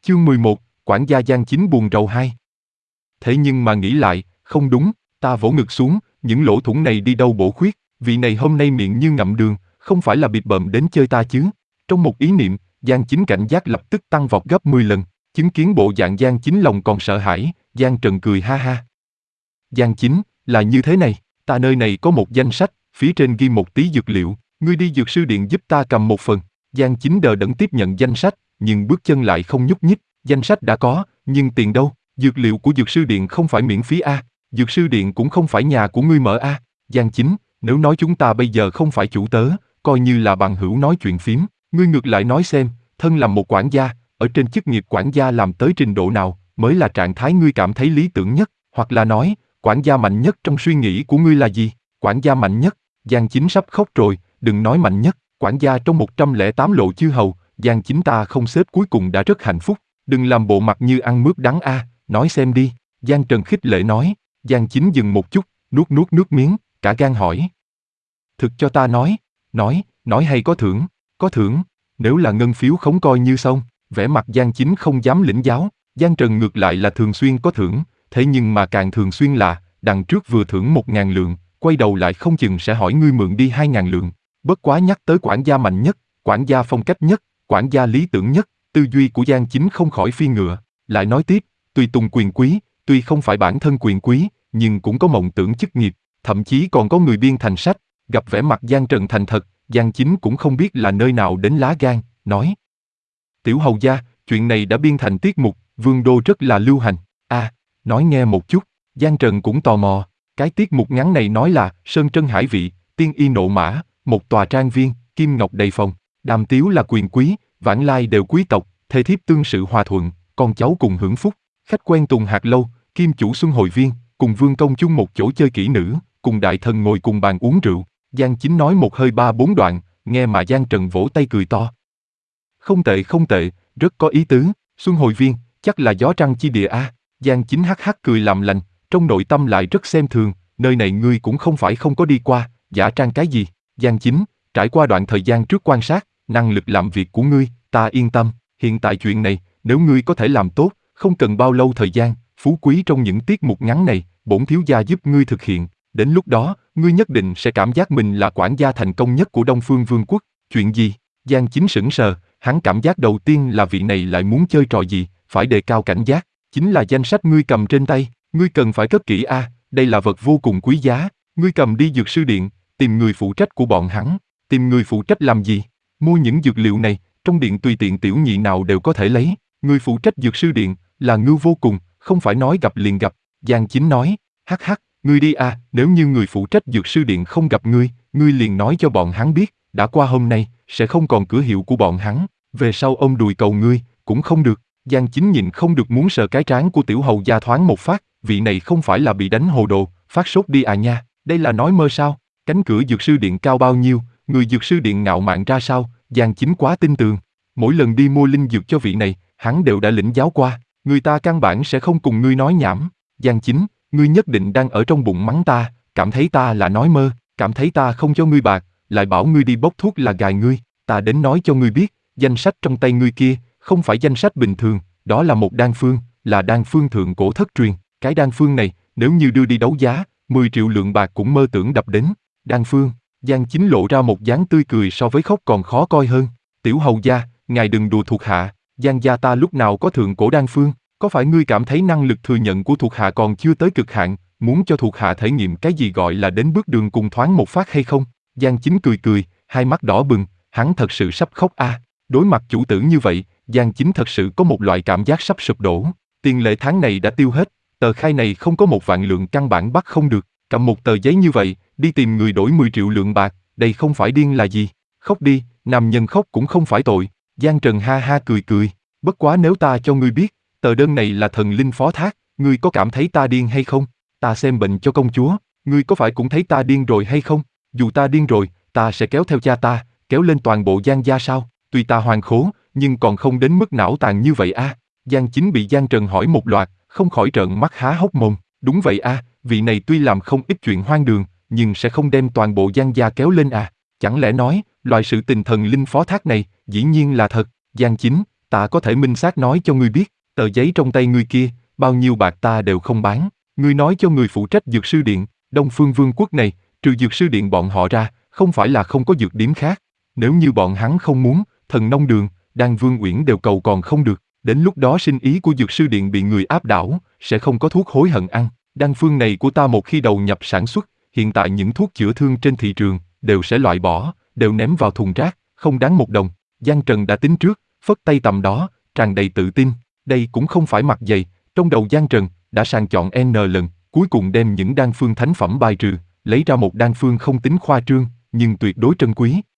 Chương 11, quản gia Giang Chính buồn rầu 2. Thế nhưng mà nghĩ lại, không đúng, ta vỗ ngực xuống, những lỗ thủng này đi đâu bổ khuyết, vị này hôm nay miệng như ngậm đường, không phải là bịp bợm đến chơi ta chứ. Trong một ý niệm, Giang Chính cảnh giác lập tức tăng vọt gấp 10 lần, chứng kiến bộ dạng Giang Chính lòng còn sợ hãi, Giang Trần cười ha ha. Giang Chính, là như thế này, ta nơi này có một danh sách, phía trên ghi một tí dược liệu, ngươi đi dược sư điện giúp ta cầm một phần. Giang Chính đờ đẫn tiếp nhận danh sách, nhưng bước chân lại không nhúc nhích, danh sách đã có, nhưng tiền đâu, dược liệu của dược sư điện không phải miễn phí a, dược sư điện cũng không phải nhà của ngươi mở a. Giang Chính, nếu nói chúng ta bây giờ không phải chủ tớ, coi như là bằng hữu nói chuyện phím, ngươi ngược lại nói xem, thân làm một quản gia, ở trên chức nghiệp quản gia làm tới trình độ nào, mới là trạng thái ngươi cảm thấy lý tưởng nhất, hoặc là nói, quản gia mạnh nhất trong suy nghĩ của ngươi là gì? Quản gia mạnh nhất, Giang Chính sắp khóc rồi, đừng nói mạnh nhất, quản gia trong 108 lộ chư hầu, Giang Chính ta không xếp cuối cùng đã rất hạnh phúc, đừng làm bộ mặt như ăn mướp đắng a, nói xem đi, Giang Trần khích lệ nói. Giang Chính dừng một chút, nuốt nước miếng, cả gan hỏi. Thực cho ta nói hay có thưởng, nếu là ngân phiếu không coi như xong, vẻ mặt Giang Chính không dám lĩnh giáo, Giang Trần ngược lại là thường xuyên có thưởng, thế nhưng mà càng thường xuyên là, đằng trước vừa thưởng 1.000 lượng, quay đầu lại không chừng sẽ hỏi ngươi mượn đi 2.000 lượng, bất quá nhắc tới quản gia mạnh nhất, quản gia phong cách nhất, quản gia lý tưởng nhất, tư duy của Giang Chính không khỏi phi ngựa, lại nói tiếp, tùy tùng quyền quý, tuy không phải bản thân quyền quý, nhưng cũng có mộng tưởng chức nghiệp, thậm chí còn có người biên thành sách, gặp vẻ mặt Giang Trần thành thật, Giang Chính cũng không biết là nơi nào đến lá gan, nói. Tiểu hầu gia, chuyện này đã biên thành tiết mục, vương đô rất là lưu hành, nói nghe một chút, Giang Trần cũng tò mò, cái tiết mục ngắn này nói là, sơn trân hải vị, tiên y nộ mã, một tòa trang viên, kim ngọc đầy phòng, đàm tiếu là quyền quý, vãng lai đều quý tộc, thê thiếp tương sự hòa thuận, con cháu cùng hưởng phúc, khách quen tùng hạt lâu, kim chủ xuân hồi viên, cùng vương công chung một chỗ chơi kỹ nữ, cùng đại thần ngồi cùng bàn uống rượu. Giang Chính nói một hơi 3-4 đoạn, nghe mà Giang Trần vỗ tay cười to. Không tệ, rất có ý tứ, xuân hồi viên, chắc là gió trăng chi địa a. Giang Chính hắc hắc cười làm lành, trong nội tâm lại rất xem thường, nơi này ngươi cũng không phải không có đi qua, giả trang cái gì. Giang Chính, trải qua đoạn thời gian trước quan sát, năng lực làm việc của ngươi, ta yên tâm, hiện tại chuyện này, nếu ngươi có thể làm tốt, không cần bao lâu thời gian, phú quý trong những tiết mục ngắn này, bổn thiếu gia giúp ngươi thực hiện, đến lúc đó, ngươi nhất định sẽ cảm giác mình là quản gia thành công nhất của Đông Phương Vương quốc. Chuyện gì? Giang Chính sững sờ, hắn cảm giác đầu tiên là vị này lại muốn chơi trò gì, phải đề cao cảnh giác, chính là danh sách ngươi cầm trên tay, ngươi cần phải cất kỹ a, đây là vật vô cùng quý giá, ngươi cầm đi dược sư điện, tìm người phụ trách của bọn hắn, tìm người phụ trách làm gì? Mua những dược liệu này, trong điện tùy tiện tiểu nhị nào đều có thể lấy, người phụ trách dược sư điện, là ngưu vô cùng, không phải nói gặp liền gặp. Giang Chính nói, hắc hắc, ngươi đi à, nếu như người phụ trách dược sư điện không gặp ngươi, ngươi liền nói cho bọn hắn biết, đã qua hôm nay, sẽ không còn cửa hiệu của bọn hắn, về sau ôm đùi cầu ngươi, cũng không được. Giang Chính nhịn không được muốn sờ cái trán của tiểu hầu gia thoáng một phát, vị này không phải là bị đánh hồ đồ, phát sốt đi à nha, đây là nói mơ sao, cánh cửa dược sư điện cao bao nhiêu, người dược sư điện ngạo mạn ra sao, Giang Chính quá tin tưởng, mỗi lần đi mua linh dược cho vị này, hắn đều đã lĩnh giáo qua, người ta căn bản sẽ không cùng ngươi nói nhảm. Giang Chính, ngươi nhất định đang ở trong bụng mắng ta, cảm thấy ta là nói mơ, cảm thấy ta không cho ngươi bạc, lại bảo ngươi đi bốc thuốc là gài ngươi, ta đến nói cho ngươi biết, danh sách trong tay ngươi kia, không phải danh sách bình thường, đó là một đan phương, là đan phương thượng cổ thất truyền, cái đan phương này, nếu như đưa đi đấu giá, 10 triệu lượng bạc cũng mơ tưởng đập đến. Đan phương, Giang Chính lộ ra một dáng tươi cười so với khóc còn khó coi hơn. Tiểu hầu gia, ngài đừng đùa thuộc hạ, Giang gia ta lúc nào có thượng cổ đan phương, có phải ngươi cảm thấy năng lực thừa nhận của thuộc hạ còn chưa tới cực hạn, muốn cho thuộc hạ thể nghiệm cái gì gọi là đến bước đường cùng thoáng một phát hay không? Giang Chính cười, hai mắt đỏ bừng, hắn thật sự sắp khóc a. Đối mặt chủ tử như vậy, Giang Chính thật sự có một loại cảm giác sắp sụp đổ. Tiền lệ tháng này đã tiêu hết, tờ khai này không có 1 vạn lượng căn bản bắt không được, cầm một tờ giấy như vậy, đi tìm người đổi 10 triệu lượng bạc, đây không phải điên là gì? Khóc đi, nam nhân khóc cũng không phải tội. Giang Trần ha ha cười, bất quá nếu ta cho ngươi biết, tờ đơn này là thần linh phó thác, ngươi có cảm thấy ta điên hay không? Ta xem bệnh cho công chúa, ngươi có phải cũng thấy ta điên rồi hay không? Dù ta điên rồi, ta sẽ kéo theo cha ta, kéo lên toàn bộ Giang gia sao? Tuy ta hoàn khố, nhưng còn không đến mức não tàn như vậy a. Giang Chính bị Giang Trần hỏi một loạt, không khỏi trợn mắt há hốc mồm. Đúng vậy a, vị này tuy làm không ít chuyện hoang đường, nhưng sẽ không đem toàn bộ Giang gia kéo lên à? Chẳng lẽ nói, loại sự tình thần linh phó thác này, dĩ nhiên là thật. Giang Chính, Ta có thể minh xác nói cho ngươi biết, tờ giấy trong tay ngươi kia, bao nhiêu bạc ta đều không bán. Ngươi nói cho người phụ trách dược sư điện, Đông Phương Vương quốc này, trừ dược sư điện bọn họ ra, không phải là không có dược điếm khác. Nếu như bọn hắn không muốn, Thần Nông Đường, Đan Vương Uyển đều cầu còn không được. Đến lúc đó sinh ý của dược sư điện bị người áp đảo, sẽ không có thuốc hối hận ăn. Đan phương này của ta một khi đầu nhập sản xuất, hiện tại những thuốc chữa thương trên thị trường, đều sẽ loại bỏ, đều ném vào thùng rác, không đáng một đồng. Giang Trần đã tính trước, phất tay tầm đó, tràn đầy tự tin. Đây cũng không phải mặt dày, trong đầu Giang Trần, đã sàng chọn N lần, cuối cùng đem những đan phương thánh phẩm bài trừ, lấy ra một đan phương không tính khoa trương, nhưng tuyệt đối trân quý,